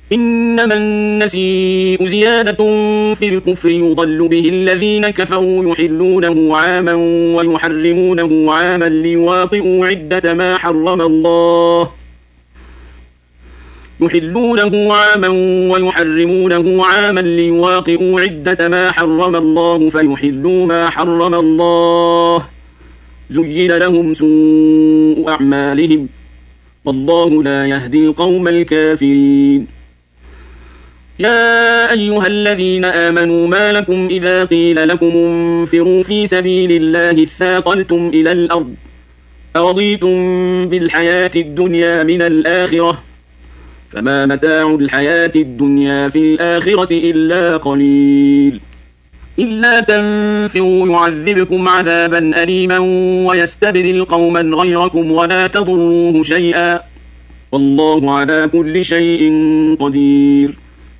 إنما النسيء زيادة في الكفر يضل به الذين كفروا يحلونه عاما ويحرمونه عاما ليواطئوا عدة ما حرم الله فيحلوا ما حرم الله زين لهم سوء أعمالهم والله لا يهدي القوم الكافرين. يا أيها الذين آمنوا ما لكم إذا قيل لكم انفروا في سبيل الله اثاقلتم إلى الأرض أرضيتم بالحياة الدنيا من الآخرة فما متاع الحياة الدنيا في الآخرة إلا قليل. إلا تنفروا يعذبكم عذابا أليما ويستبدل قوما غيركم ولا تضروه شيئا والله على كل شيء قدير.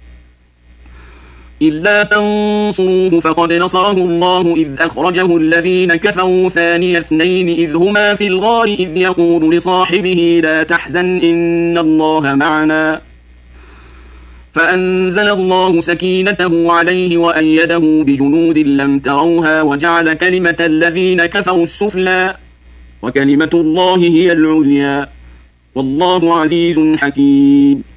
إلا تنصروه فقد نصره الله إذ أخرجه الذين كفروا ثاني اثنين إذ هما في الغار إذ يقول لصاحبه لا تحزن إن الله معنا فأنزل الله سكينته عليه وأيده بجنود لم تروها وجعل كلمة الذين كفروا السفلى وكلمة الله هي العليا والله عزيز حكيم.